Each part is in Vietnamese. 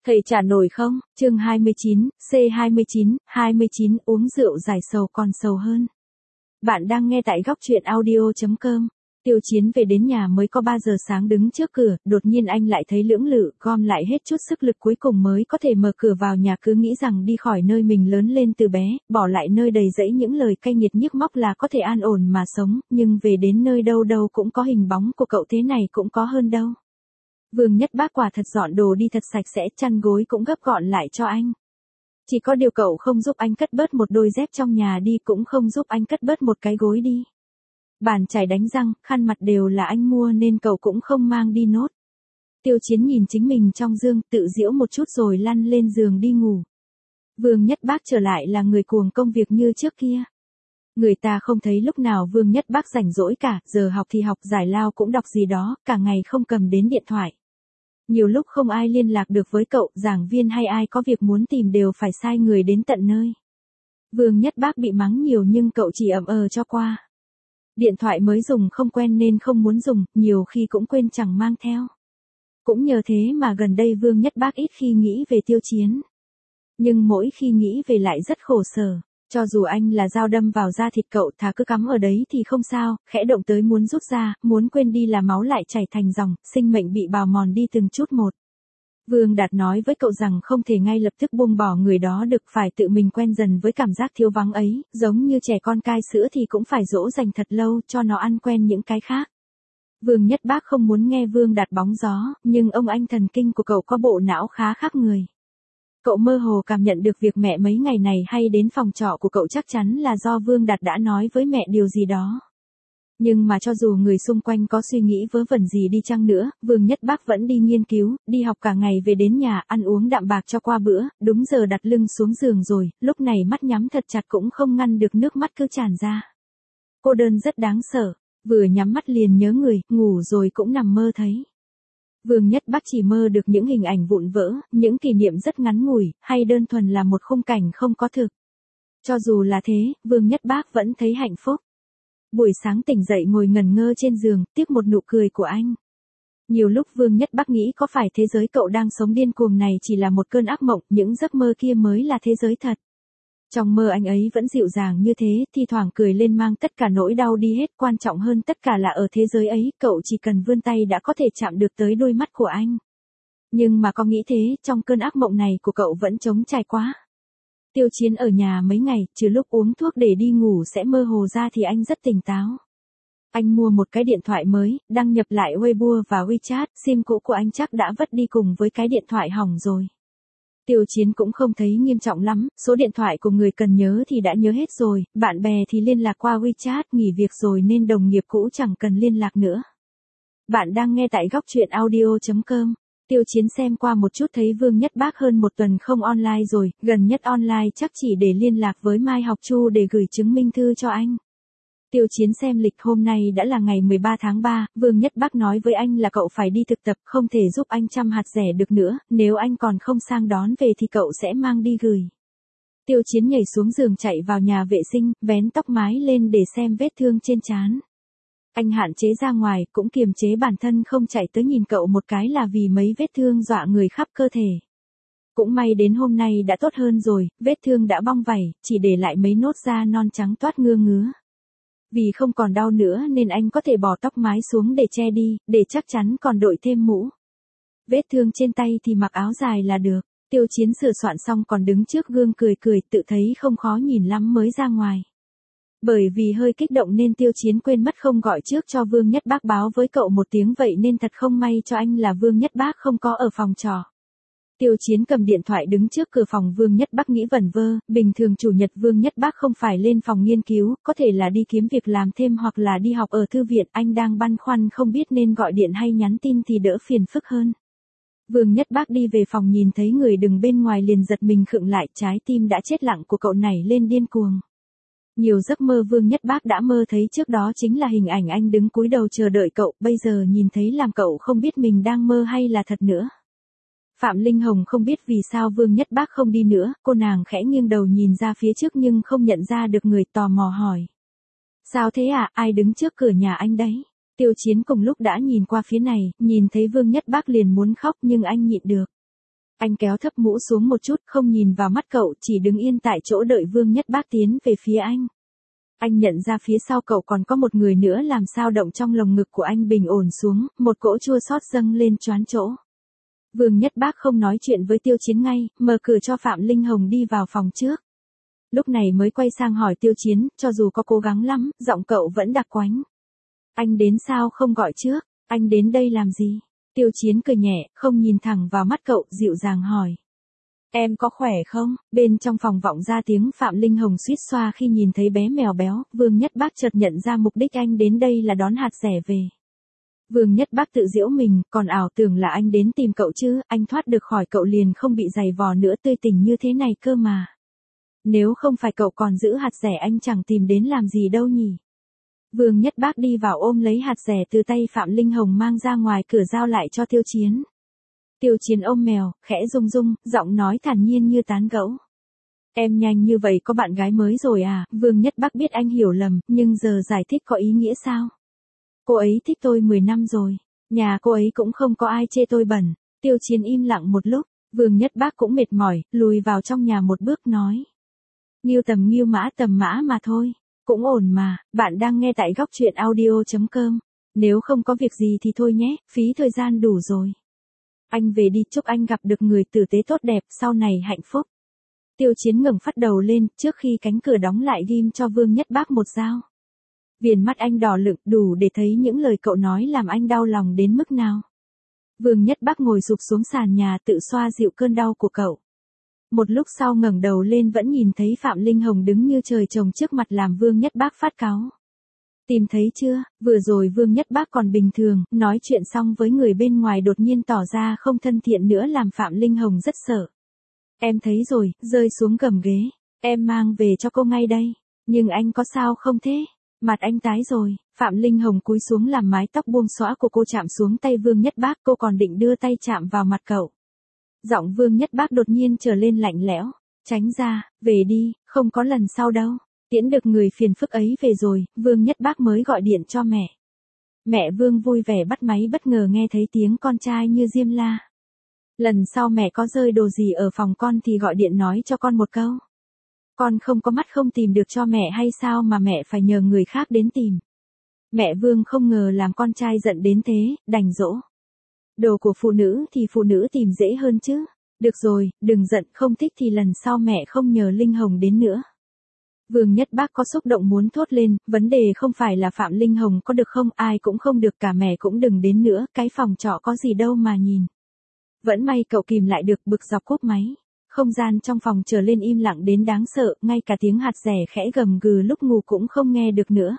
Thầy trả nổi không? Chương 29, C29, 29 uống rượu giải sầu còn sầu hơn. Bạn đang nghe tại góc truyện audio.com. Tiêu Chiến về đến nhà mới có 3 giờ sáng đứng trước cửa, đột nhiên anh lại thấy lưỡng lự, gom lại hết chút sức lực cuối cùng mới có thể mở cửa vào nhà, cứ nghĩ rằng đi khỏi nơi mình lớn lên từ bé, bỏ lại nơi đầy rẫy những lời cay nghiệt nhức móc là có thể an ổn mà sống, nhưng về đến nơi đâu đâu cũng có hình bóng của cậu, thế này cũng có hơn đâu. Vương Nhất Bác quả thật dọn đồ đi thật sạch sẽ, chăn gối cũng gấp gọn lại cho anh. Chỉ có điều cậu không giúp anh cất bớt một đôi dép trong nhà đi, cũng không giúp anh cất bớt một cái gối đi. Bàn chải đánh răng, khăn mặt đều là anh mua nên cậu cũng không mang đi nốt. Tiêu Chiến nhìn chính mình trong gương, tự giễu một chút rồi lăn lên giường đi ngủ. Vương Nhất Bác trở lại là người cuồng công việc như trước kia. Người ta không thấy lúc nào Vương Nhất Bác rảnh rỗi cả, giờ học thì học, giải lao cũng đọc gì đó, cả ngày không cầm đến điện thoại. Nhiều lúc không ai liên lạc được với cậu, giảng viên hay ai có việc muốn tìm đều phải sai người đến tận nơi. Vương Nhất Bác bị mắng nhiều nhưng cậu chỉ ậm cho qua. Điện thoại mới dùng không quen nên không muốn dùng, nhiều khi cũng quên chẳng mang theo. Cũng nhờ thế mà gần đây Vương Nhất Bác ít khi nghĩ về Tiêu Chiến. Nhưng mỗi khi nghĩ về lại rất khổ sở. Cho dù anh là dao đâm vào da thịt cậu, thà cứ cắm ở đấy thì không sao, khẽ động tới muốn rút ra, muốn quên đi là máu lại chảy thành dòng, sinh mệnh bị bào mòn đi từng chút một. Vương Đạt nói với cậu rằng không thể ngay lập tức buông bỏ người đó được, phải tự mình quen dần với cảm giác thiếu vắng ấy, giống như trẻ con cai sữa thì cũng phải dỗ dành thật lâu cho nó ăn quen những cái khác. Vương Nhất Bác không muốn nghe Vương Đạt bóng gió, nhưng ông anh thần kinh của cậu có bộ não khá khác người. Cậu mơ hồ cảm nhận được việc mẹ mấy ngày này hay đến phòng trọ của cậu chắc chắn là do Vương Đạt đã nói với mẹ điều gì đó. Nhưng mà cho dù người xung quanh có suy nghĩ vớ vẩn gì đi chăng nữa, Vương Nhất Bác vẫn đi nghiên cứu, đi học cả ngày, về đến nhà ăn uống đạm bạc cho qua bữa, đúng giờ đặt lưng xuống giường rồi, lúc này mắt nhắm thật chặt cũng không ngăn được nước mắt cứ tràn ra. Cô đơn rất đáng sợ, vừa nhắm mắt liền nhớ người, ngủ rồi cũng nằm mơ thấy. Vương Nhất Bác chỉ mơ được những hình ảnh vụn vỡ, những kỷ niệm rất ngắn ngủi, hay đơn thuần là một khung cảnh không có thực. Cho dù là thế, Vương Nhất Bác vẫn thấy hạnh phúc. Buổi sáng tỉnh dậy ngồi ngẩn ngơ trên giường, tiếc một nụ cười của anh. Nhiều lúc Vương Nhất Bác nghĩ có phải thế giới cậu đang sống điên cuồng này chỉ là một cơn ác mộng, những giấc mơ kia mới là thế giới thật. Trong mơ anh ấy vẫn dịu dàng như thế, thi thoảng cười lên mang tất cả nỗi đau đi hết, quan trọng hơn tất cả là ở thế giới ấy, cậu chỉ cần vươn tay đã có thể chạm được tới đôi mắt của anh. Nhưng mà có nghĩ thế, trong cơn ác mộng này của cậu vẫn trống trải quá. Tiêu Chiến ở nhà mấy ngày, trừ lúc uống thuốc để đi ngủ sẽ mơ hồ ra thì anh rất tỉnh táo. Anh mua một cái điện thoại mới, đăng nhập lại Weibo và WeChat, sim cũ của anh chắc đã vứt đi cùng với cái điện thoại hỏng rồi. Tiêu Chiến cũng không thấy nghiêm trọng lắm, số điện thoại của người cần nhớ thì đã nhớ hết rồi, bạn bè thì liên lạc qua WeChat, nghỉ việc rồi nên đồng nghiệp cũ chẳng cần liên lạc nữa. Bạn đang nghe tại góc truyện audio.com. Tiêu Chiến xem qua một chút thấy Vương Nhất Bác hơn một tuần không online rồi, gần nhất online chắc chỉ để liên lạc với Mai Học Chu để gửi chứng minh thư cho anh. Tiêu Chiến xem lịch, hôm nay đã là ngày 13 tháng 3, Vương Nhất Bác nói với anh là cậu phải đi thực tập, không thể giúp anh chăm hạt rẻ được nữa, nếu anh còn không sang đón về thì cậu sẽ mang đi gửi. Tiêu Chiến nhảy xuống giường chạy vào nhà vệ sinh, vén tóc mái lên để xem vết thương trên trán. Anh hạn chế ra ngoài, cũng kiềm chế bản thân không chạy tới nhìn cậu một cái là vì mấy vết thương dọa người khắp cơ thể. Cũng may đến hôm nay đã tốt hơn rồi, vết thương đã bong vảy, chỉ để lại mấy nốt da non trắng toát ngứa ngứa. Vì không còn đau nữa nên anh có thể bỏ tóc mái xuống để che đi, để chắc chắn còn đội thêm mũ. Vết thương trên tay thì mặc áo dài là được. Tiêu Chiến sửa soạn xong còn đứng trước gương cười cười, tự thấy không khó nhìn lắm mới ra ngoài. Bởi vì hơi kích động nên Tiêu Chiến quên mất không gọi trước cho Vương Nhất Bác báo với cậu một tiếng, vậy nên thật không may cho anh là Vương Nhất Bác không có ở phòng trọ. Tiêu Chiến cầm điện thoại đứng trước cửa phòng Vương Nhất Bác nghĩ vẩn vơ, bình thường chủ nhật Vương Nhất Bác không phải lên phòng nghiên cứu, có thể là đi kiếm việc làm thêm hoặc là đi học ở thư viện, anh đang băn khoăn không biết nên gọi điện hay nhắn tin thì đỡ phiền phức hơn. Vương Nhất Bác đi về phòng nhìn thấy người đứng bên ngoài liền giật mình khựng lại, trái tim đã chết lặng của cậu nảy lên điên cuồng. Nhiều giấc mơ Vương Nhất Bác đã mơ thấy trước đó chính là hình ảnh anh đứng cúi đầu chờ đợi cậu, bây giờ nhìn thấy làm cậu không biết mình đang mơ hay là thật nữa. Phạm Linh Hồng không biết vì sao Vương Nhất Bác không đi nữa, cô nàng khẽ nghiêng đầu nhìn ra phía trước nhưng không nhận ra được người, tò mò hỏi. Sao thế à, ai đứng trước cửa nhà anh đấy? Tiêu Chiến cùng lúc đã nhìn qua phía này, nhìn thấy Vương Nhất Bác liền muốn khóc nhưng anh nhịn được. Anh kéo thấp mũ xuống một chút, không nhìn vào mắt cậu, chỉ đứng yên tại chỗ đợi Vương Nhất Bác tiến về phía anh. Anh nhận ra phía sau cậu còn có một người nữa, làm sao động trong lồng ngực của anh bình ổn xuống, một cỗ chua xót dâng lên choán chỗ. Vương Nhất Bác không nói chuyện với Tiêu Chiến ngay, mở cửa cho Phạm Linh Hồng đi vào phòng trước. Lúc này mới quay sang hỏi Tiêu Chiến, cho dù có cố gắng lắm, giọng cậu vẫn đặc quánh. Anh đến sao không gọi trước, anh đến đây làm gì? Tiêu Chiến cười nhẹ, không nhìn thẳng vào mắt cậu, dịu dàng hỏi. Em có khỏe không? Bên trong phòng vọng ra tiếng Phạm Linh Hồng suýt xoa khi nhìn thấy bé mèo béo, Vương Nhất Bác chợt nhận ra mục đích anh đến đây là đón hạt rẻ về. Vương Nhất Bác tự giễu mình, còn ảo tưởng là anh đến tìm cậu chứ, anh thoát được khỏi cậu liền không bị giày vò nữa, tươi tỉnh như thế này cơ mà. Nếu không phải cậu còn giữ hạt rẻ anh chẳng tìm đến làm gì đâu nhỉ. Vương Nhất Bác đi vào ôm lấy hạt rẻ từ tay Phạm Linh Hồng mang ra ngoài cửa giao lại cho Tiêu Chiến. Tiêu Chiến ôm mèo, khẽ rung rung, giọng nói thản nhiên như tán gẫu. Em nhanh như vậy có bạn gái mới rồi à? Vương Nhất Bác biết anh hiểu lầm, nhưng giờ giải thích có ý nghĩa sao? Cô ấy thích tôi 10 năm rồi. Nhà cô ấy cũng không có ai chê tôi bẩn. Tiêu Chiến im lặng một lúc, Vương Nhất Bác cũng mệt mỏi, lùi vào trong nhà một bước nói. Nghiêu tầm mã mà thôi. Cũng ổn mà, bạn đang nghe tại góc truyện audio.com. Nếu không có việc gì thì thôi nhé, phí thời gian đủ rồi. Anh về đi, chúc anh gặp được người tử tế tốt đẹp, sau này hạnh phúc. Tiêu Chiến ngẩng phát đầu lên, trước khi cánh cửa đóng lại ghim cho Vương Nhất Bác một dao. Viền mắt anh đỏ lựng, đủ để thấy những lời cậu nói làm anh đau lòng đến mức nào. Vương Nhất Bác ngồi sụp xuống sàn nhà tự xoa dịu cơn đau của cậu. Một lúc sau ngẩng đầu lên vẫn nhìn thấy Phạm Linh Hồng đứng như trời trồng trước mặt làm Vương Nhất Bác phát cáu. Tìm thấy chưa, vừa rồi Vương Nhất Bác còn bình thường, nói chuyện xong với người bên ngoài đột nhiên tỏ ra không thân thiện nữa làm Phạm Linh Hồng rất sợ. Em thấy rồi, rơi xuống gầm ghế, em mang về cho cô ngay đây. Nhưng anh có sao không thế? Mặt anh tái rồi, Phạm Linh Hồng cúi xuống làm mái tóc buông xõa của cô chạm xuống tay Vương Nhất Bác, cô còn định đưa tay chạm vào mặt cậu. Giọng Vương Nhất Bác đột nhiên trở lên lạnh lẽo, tránh ra, về đi, không có lần sau đâu. Tiễn được người phiền phức ấy về rồi, Vương Nhất Bác mới gọi điện cho mẹ. Mẹ Vương vui vẻ bắt máy bất ngờ nghe thấy tiếng con trai như diêm la. Lần sau mẹ có rơi đồ gì ở phòng con thì gọi điện nói cho con một câu. Con không có mắt không tìm được cho mẹ hay sao mà mẹ phải nhờ người khác đến tìm. Mẹ Vương không ngờ làm con trai giận đến thế, đành dỗ. Đồ của phụ nữ thì phụ nữ tìm dễ hơn chứ. Được rồi, đừng giận, không thích thì lần sau mẹ không nhờ Linh Hồng đến nữa. Vương Nhất Bác có xúc động muốn thốt lên, vấn đề không phải là Phạm Linh Hồng có được không, ai cũng không được, cả mẹ cũng đừng đến nữa, cái phòng trọ có gì đâu mà nhìn. Vẫn may cậu kìm lại được, bực dọc cúp máy. Không gian trong phòng trở lên im lặng đến đáng sợ, ngay cả tiếng hạt rẻ khẽ gầm gừ lúc ngủ cũng không nghe được nữa.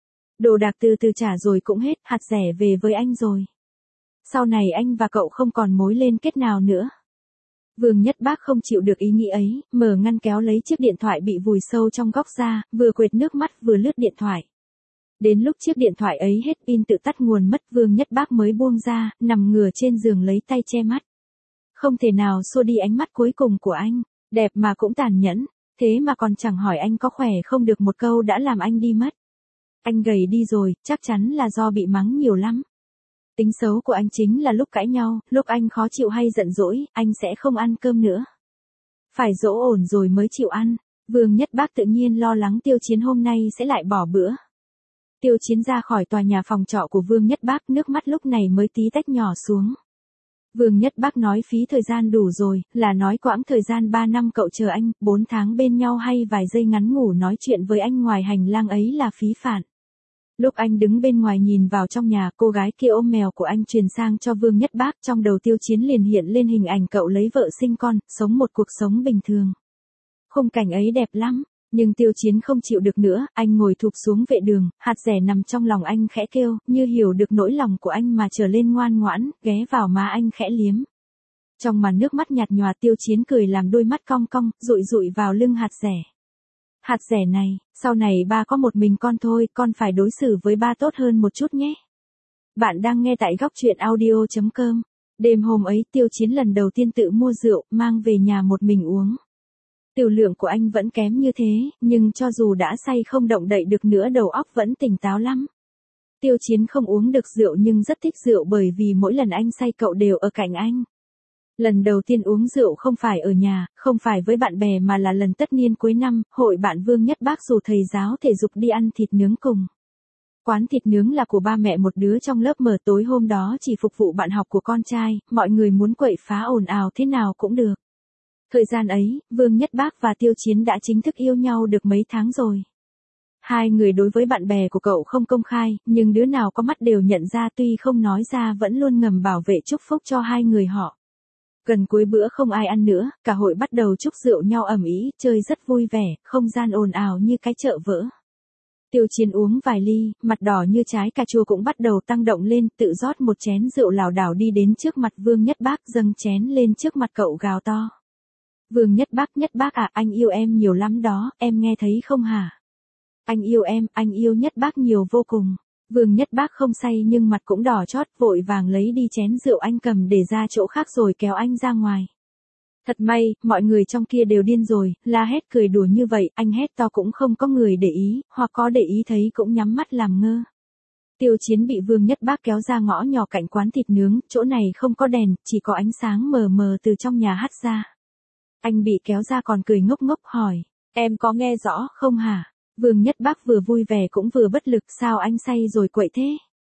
Đồ đạc từ từ trả rồi cũng hết, hạt rẻ về với anh rồi. Sau này anh và cậu không còn mối liên kết nào nữa. Vương Nhất Bác không chịu được ý nghĩ ấy, mở ngăn kéo lấy chiếc điện thoại bị vùi sâu trong góc ra, vừa quệt nước mắt vừa lướt điện thoại. Đến lúc chiếc điện thoại ấy hết pin tự tắt nguồn mất, Vương Nhất Bác mới buông ra, nằm ngửa trên giường lấy tay che mắt. Không thể nào xua đi ánh mắt cuối cùng của anh, đẹp mà cũng tàn nhẫn, thế mà còn chẳng hỏi anh có khỏe không được một câu đã làm anh đi mất. Anh gầy đi rồi, chắc chắn là do bị mắng nhiều lắm. Tính xấu của anh chính là lúc cãi nhau, lúc anh khó chịu hay giận dỗi, anh sẽ không ăn cơm nữa. Phải dỗ ổn rồi mới chịu ăn. Vương Nhất Bác tự nhiên lo lắng Tiêu Chiến hôm nay sẽ lại bỏ bữa. Tiêu Chiến ra khỏi tòa nhà phòng trọ của Vương Nhất Bác, nước mắt lúc này mới tí tách nhỏ xuống. Vương Nhất Bác nói phí thời gian đủ rồi, là nói quãng thời gian 3 năm cậu chờ anh, 4 tháng bên nhau hay vài giây ngắn ngủ nói chuyện với anh ngoài hành lang ấy là phí phản. Lúc anh đứng bên ngoài nhìn vào trong nhà, cô gái kia ôm mèo của anh truyền sang cho Vương Nhất Bác, trong đầu Tiêu Chiến liền hiện lên hình ảnh cậu lấy vợ sinh con, sống một cuộc sống bình thường. Khung cảnh ấy đẹp lắm, nhưng Tiêu Chiến không chịu được nữa, anh ngồi thụp xuống vệ đường, hạt rẻ nằm trong lòng anh khẽ kêu, như hiểu được nỗi lòng của anh mà trở lên ngoan ngoãn, ghé vào má anh khẽ liếm. Trong màn nước mắt nhạt nhòa, Tiêu Chiến cười làm đôi mắt cong cong, dụi dụi vào lưng hạt rẻ. Hạt rẻ này, sau này ba có một mình con thôi, con phải đối xử với ba tốt hơn một chút nhé. Bạn đang nghe tại góc truyện audio.com. Đêm hôm ấy Tiêu Chiến lần đầu tiên tự mua rượu, mang về nhà một mình uống. Tiểu lượng của anh vẫn kém như thế, nhưng cho dù đã say không động đậy được nữa đầu óc vẫn tỉnh táo lắm. Tiêu Chiến không uống được rượu nhưng rất thích rượu bởi vì mỗi lần anh say cậu đều ở cạnh anh. Lần đầu tiên uống rượu không phải ở nhà, không phải với bạn bè mà là lần tất niên cuối năm, hội bạn Vương Nhất Bác rủ thầy giáo thể dục đi ăn thịt nướng cùng. Quán thịt nướng là của ba mẹ một đứa trong lớp mở, tối hôm đó chỉ phục vụ bạn học của con trai, mọi người muốn quậy phá ồn ào thế nào cũng được. Thời gian ấy, Vương Nhất Bác và Tiêu Chiến đã chính thức yêu nhau được mấy tháng rồi. Hai người đối với bạn bè của cậu không công khai, nhưng đứa nào có mắt đều nhận ra, tuy không nói ra vẫn luôn ngầm bảo vệ chúc phúc cho hai người họ. Gần cuối bữa không ai ăn nữa, cả hội bắt đầu chúc rượu nhau ầm ĩ, chơi rất vui vẻ, không gian ồn ào như cái chợ vỡ. Tiêu Chiến uống vài ly, mặt đỏ như trái cà chua cũng bắt đầu tăng động lên, tự rót một chén rượu lảo đảo đi đến trước mặt Vương Nhất Bác, dâng chén lên trước mặt cậu gào to. Vương Nhất Bác à, anh yêu em nhiều lắm đó, em nghe thấy không hả? Anh yêu em, anh yêu Nhất Bác nhiều vô cùng. Vương Nhất Bác không say nhưng mặt cũng đỏ chót, vội vàng lấy đi chén rượu anh cầm để ra chỗ khác rồi kéo anh ra ngoài. Thật may, mọi người trong kia đều điên rồi, la hét cười đùa như vậy, anh hét to cũng không có người để ý, hoặc có để ý thấy cũng nhắm mắt làm ngơ. Tiêu Chiến bị Vương Nhất Bác kéo ra ngõ nhỏ cạnh quán thịt nướng, chỗ này không có đèn, chỉ có ánh sáng mờ mờ từ trong nhà hắt ra. Anh bị kéo ra còn cười ngốc ngốc hỏi, em có nghe rõ không hả? Vương Nhất Bác vừa vui vẻ cũng vừa bất lực, sao anh say rồi quậy thế?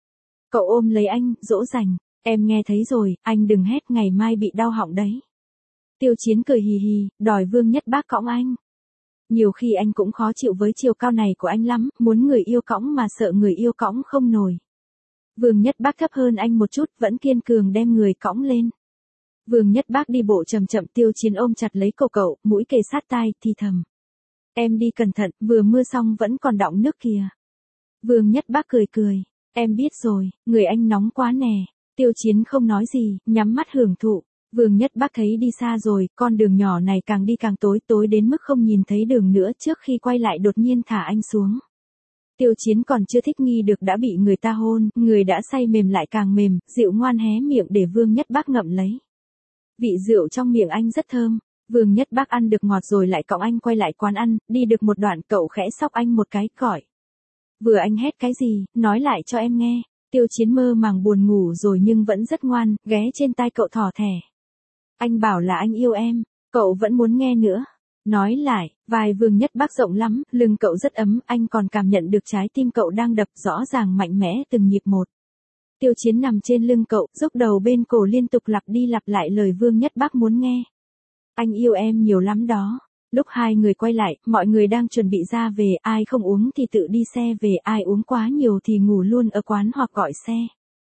Cậu ôm lấy anh, dỗ dành, em nghe thấy rồi, anh đừng hét, ngày mai bị đau họng đấy. Tiêu Chiến cười hì hì, đòi Vương Nhất Bác cõng anh. Nhiều khi anh cũng khó chịu với chiều cao này của anh lắm, muốn người yêu cõng mà sợ người yêu cõng không nổi. Vương Nhất Bác thấp hơn anh một chút, vẫn kiên cường đem người cõng lên. Vương Nhất Bác đi bộ chậm chậm, Tiêu Chiến ôm chặt lấy cổ cậu, mũi kề sát tai, thì thầm. Em đi cẩn thận, vừa mưa xong vẫn còn đọng nước kìa. Vương Nhất Bác cười cười, em biết rồi, người anh nóng quá nè. Tiêu Chiến không nói gì, nhắm mắt hưởng thụ. Vương Nhất Bác thấy đi xa rồi, con đường nhỏ này càng đi càng tối, tối đến mức không nhìn thấy đường nữa, trước khi quay lại đột nhiên thả anh xuống. Tiêu Chiến còn chưa thích nghi được đã bị người ta hôn, người đã say mềm lại càng mềm, dịu ngoan hé miệng để Vương Nhất Bác ngậm lấy. Vị rượu trong miệng anh rất thơm. Vương Nhất Bác ăn được ngọt rồi lại cõng anh quay lại quán ăn, đi được một đoạn cậu khẽ xóc anh một cái, gọi. Vừa anh hét cái gì, nói lại cho em nghe. Tiêu Chiến mơ màng buồn ngủ rồi nhưng vẫn rất ngoan, ghé trên tai cậu thỏ thẻ. Anh bảo là anh yêu em, cậu vẫn muốn nghe nữa. Nói lại, vai Vương Nhất Bác rộng lắm, lưng cậu rất ấm, anh còn cảm nhận được trái tim cậu đang đập rõ ràng mạnh mẽ từng nhịp một. Tiêu Chiến nằm trên lưng cậu, dốc đầu bên cổ liên tục lặp đi lặp lại lời Vương Nhất Bác muốn nghe. Anh yêu em nhiều lắm đó. Lúc hai người quay lại, mọi người đang chuẩn bị ra về, ai không uống thì tự đi xe về, ai uống quá nhiều thì ngủ luôn ở quán hoặc gọi xe.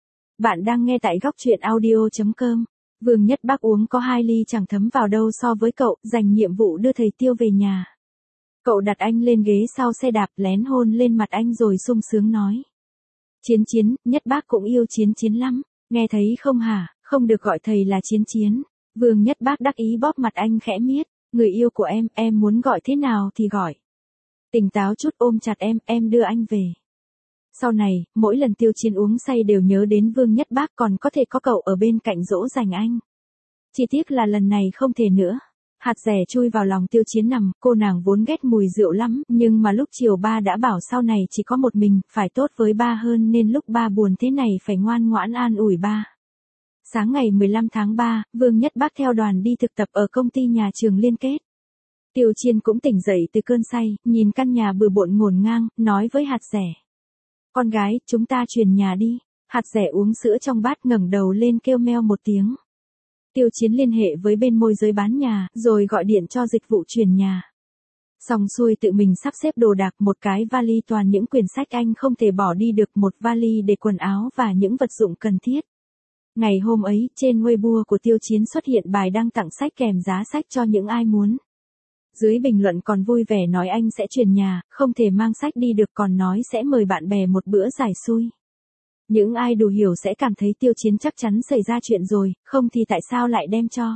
Bạn đang nghe tại góc truyện audio.com. Vương Nhất Bác uống có 2 ly chẳng thấm vào đâu so với cậu, dành nhiệm vụ đưa thầy Tiêu về nhà. Cậu đặt anh lên ghế sau xe đạp, lén hôn lên mặt anh rồi sung sướng nói. Chiến Chiến, Nhất Bác cũng yêu Chiến Chiến lắm, nghe thấy không hả, không được gọi thầy là Chiến Chiến. Vương Nhất Bác đắc ý bóp mặt anh khẽ miết, người yêu của em muốn gọi thế nào thì gọi. Tỉnh táo chút, ôm chặt em đưa anh về. Sau này, mỗi lần Tiêu Chiến uống say đều nhớ đến Vương Nhất Bác, còn có thể có cậu ở bên cạnh dỗ dành anh. Chỉ tiếc là lần này không thể nữa. Hạt rẻ chui vào lòng Tiêu Chiến nằm, cô nàng vốn ghét mùi rượu lắm, nhưng mà lúc chiều ba đã bảo sau này chỉ có một mình, phải tốt với ba hơn nên lúc ba buồn thế này phải ngoan ngoãn an ủi ba. Sáng ngày 15 tháng 3, Vương Nhất Bác theo đoàn đi thực tập ở công ty nhà trường liên kết. Tiêu Chiến cũng tỉnh dậy từ cơn say, nhìn căn nhà bừa bộn ngổn ngang, nói với hạt rẻ. Con gái, chúng ta chuyển nhà đi. Hạt rẻ uống sữa trong bát ngẩng đầu lên kêu meo một tiếng. Tiêu Chiến liên hệ với bên môi giới bán nhà, rồi gọi điện cho dịch vụ chuyển nhà. Xong xuôi tự mình sắp xếp đồ đạc, một cái vali toàn những quyển sách anh không thể bỏ đi được, một vali để quần áo và những vật dụng cần thiết. Ngày hôm ấy, trên Weibo của Tiêu Chiến xuất hiện bài đăng tặng sách kèm giá sách cho những ai muốn. Dưới bình luận còn vui vẻ nói anh sẽ chuyển nhà, không thể mang sách đi được, còn nói sẽ mời bạn bè một bữa giải xui. Những ai đủ hiểu sẽ cảm thấy Tiêu Chiến chắc chắn xảy ra chuyện rồi, không thì tại sao lại đem cho.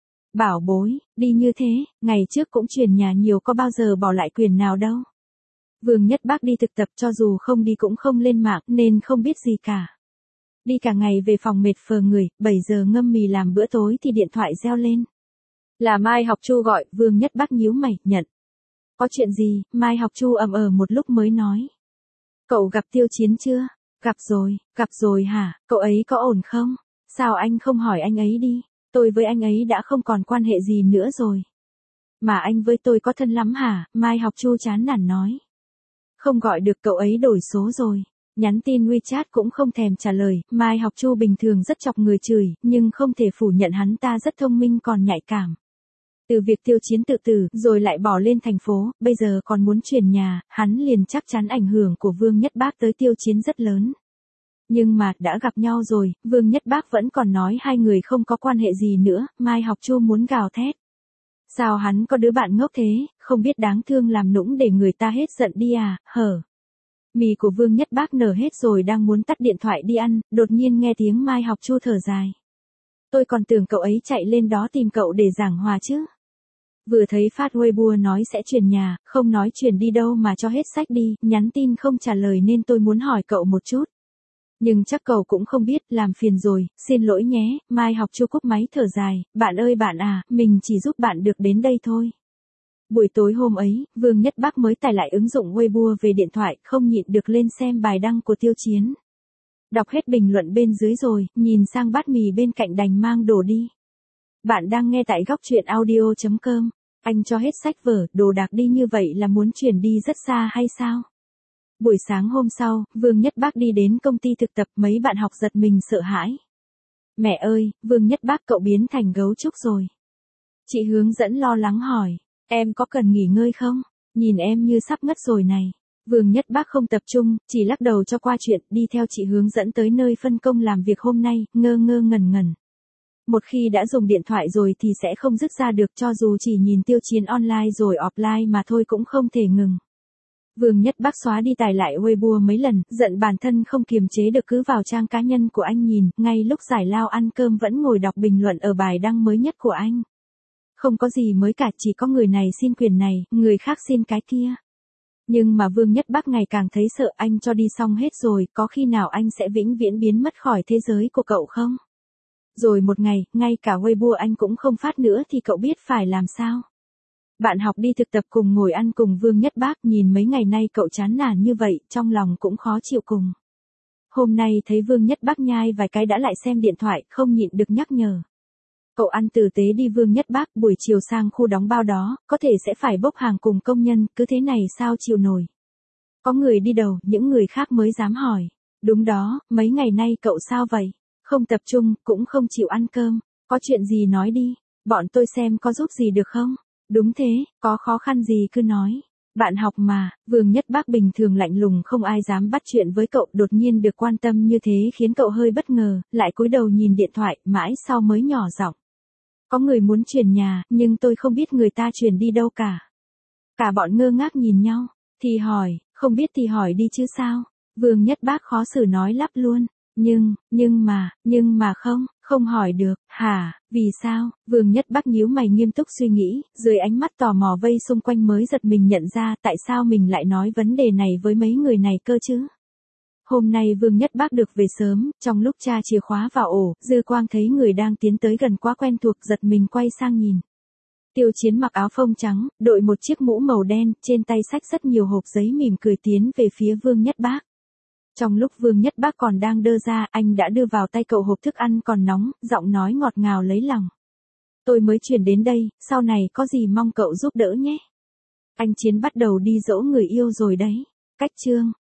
Bảo bối, đi như thế, ngày trước cũng chuyển nhà nhiều, có bao giờ bỏ lại quyền nào đâu. Vương Nhất Bác đi thực tập, cho dù không đi cũng không lên mạng nên không biết gì cả. Đi cả ngày về phòng mệt phờ người, 7 giờ ngâm mì làm bữa tối thì điện thoại reo lên. Là Mai Học Chu gọi, Vương Nhất Bác nhíu mày, nhận. Có chuyện gì? Mai Học Chu một lúc mới nói. Cậu gặp Tiêu Chiến chưa? Gặp rồi hả? Cậu ấy có ổn không? Sao anh không hỏi anh ấy đi? Tôi với anh ấy đã không còn quan hệ gì nữa rồi. Mà anh với tôi có thân lắm hả? Mai Học Chu chán nản nói. Không gọi được cậu ấy đổi số rồi. Nhắn tin WeChat cũng không thèm trả lời. Mai Học Chu bình thường rất chọc người chửi, nhưng không thể phủ nhận hắn ta rất thông minh còn nhạy cảm. Từ việc Tiêu Chiến tự tử, rồi lại bỏ lên thành phố, bây giờ còn muốn chuyển nhà, hắn liền chắc chắn ảnh hưởng của Vương Nhất Bác tới Tiêu Chiến rất lớn. Nhưng mà, đã gặp nhau rồi, Vương Nhất Bác vẫn còn nói hai người không có quan hệ gì nữa, Mai Học Chu muốn gào thét. Sao hắn có đứa bạn ngốc thế, không biết đáng thương làm nũng để người ta hết giận đi à, hở. Mì của Vương Nhất Bác nở hết rồi đang muốn tắt điện thoại đi ăn, đột nhiên nghe tiếng Mai Học Chu thở dài. Tôi còn tưởng cậu ấy chạy lên đó tìm cậu để giảng hòa chứ. Vừa thấy phát Weibo nói sẽ chuyển nhà, không nói chuyển đi đâu mà cho hết sách đi, nhắn tin không trả lời nên tôi muốn hỏi cậu một chút. Nhưng chắc cậu cũng không biết, làm phiền rồi, xin lỗi nhé, Mai Học Chu cúp máy thở dài, bạn ơi bạn à, mình chỉ giúp bạn được đến đây thôi. Buổi tối hôm ấy, Vương Nhất Bác mới tải lại ứng dụng Weibo về điện thoại, không nhịn được lên xem bài đăng của Tiêu Chiến. Đọc hết bình luận bên dưới rồi, nhìn sang bát mì bên cạnh đành mang đồ đi. Bạn đang nghe tại góc truyện audio.com. Anh cho hết sách vở, đồ đạc đi như vậy là muốn chuyển đi rất xa hay sao? Buổi sáng hôm sau, Vương Nhất Bác đi đến công ty thực tập, mấy bạn học giật mình sợ hãi. Mẹ ơi, Vương Nhất Bác cậu biến thành gấu trúc rồi. Chị hướng dẫn lo lắng hỏi, em có cần nghỉ ngơi không? Nhìn em như sắp ngất rồi này. Vương Nhất Bác không tập trung, chỉ lắc đầu cho qua chuyện, đi theo chị hướng dẫn tới nơi phân công làm việc hôm nay, ngơ ngơ ngẩn ngẩn. Một khi đã dùng điện thoại rồi thì sẽ không dứt ra được, cho dù chỉ nhìn Tiêu Chiến online rồi offline mà thôi cũng không thể ngừng. Vương Nhất Bác xóa đi tải lại Weibo mấy lần, giận bản thân không kiềm chế được cứ vào trang cá nhân của anh nhìn, ngay lúc giải lao ăn cơm vẫn ngồi đọc bình luận ở bài đăng mới nhất của anh. Không có gì mới cả, chỉ có người này xin quyền này, người khác xin cái kia. Nhưng mà Vương Nhất Bác ngày càng thấy sợ, anh cho đi xong hết rồi, có khi nào anh sẽ vĩnh viễn biến mất khỏi thế giới của cậu không? Rồi một ngày, ngay cả Weibo anh cũng không phát nữa thì cậu biết phải làm sao? Bạn học đi thực tập cùng ngồi ăn cùng Vương Nhất Bác, nhìn mấy ngày nay cậu chán nản như vậy, trong lòng cũng khó chịu cùng. Hôm nay thấy Vương Nhất Bác nhai vài cái đã lại xem điện thoại, không nhịn được nhắc nhở. Cậu ăn tử tế đi Vương Nhất Bác, buổi chiều sang khu đóng bao đó, có thể sẽ phải bốc hàng cùng công nhân, cứ thế này sao chịu nổi. Có người đi đầu, những người khác mới dám hỏi. Đúng đó, mấy ngày nay cậu sao vậy? Không tập trung, cũng không chịu ăn cơm. Có chuyện gì nói đi, bọn tôi xem có giúp gì được không? Đúng thế, có khó khăn gì cứ nói. Bạn học mà, Vương Nhất Bác bình thường lạnh lùng không ai dám bắt chuyện với cậu, đột nhiên được quan tâm như thế khiến cậu hơi bất ngờ, lại cúi đầu nhìn điện thoại, mãi sau mới nhỏ giọng. Có người muốn chuyển nhà, nhưng tôi không biết người ta chuyển đi đâu cả. Cả bọn ngơ ngác nhìn nhau, thì hỏi, không biết thì hỏi đi chứ sao. Vương Nhất Bác khó xử nói lắp luôn. Nhưng mà không hỏi được, hả, vì sao? Vương Nhất Bác nhíu mày nghiêm túc suy nghĩ, dưới ánh mắt tò mò vây xung quanh mới giật mình nhận ra tại sao mình lại nói vấn đề này với mấy người này cơ chứ. Hôm nay Vương Nhất Bác được về sớm, trong lúc tra chìa khóa vào ổ, dư quang thấy người đang tiến tới gần quá quen thuộc, giật mình quay sang nhìn. Tiêu Chiến mặc áo phông trắng, đội một chiếc mũ màu đen, trên tay xách rất nhiều hộp giấy mỉm cười tiến về phía Vương Nhất Bác. Trong lúc Vương Nhất Bác còn đang đơ ra, anh đã đưa vào tay cậu hộp thức ăn còn nóng, giọng nói ngọt ngào lấy lòng. Tôi mới chuyển đến đây, sau này có gì mong cậu giúp đỡ nhé. Anh Chiến bắt đầu đi dỗ người yêu rồi đấy. Cách chương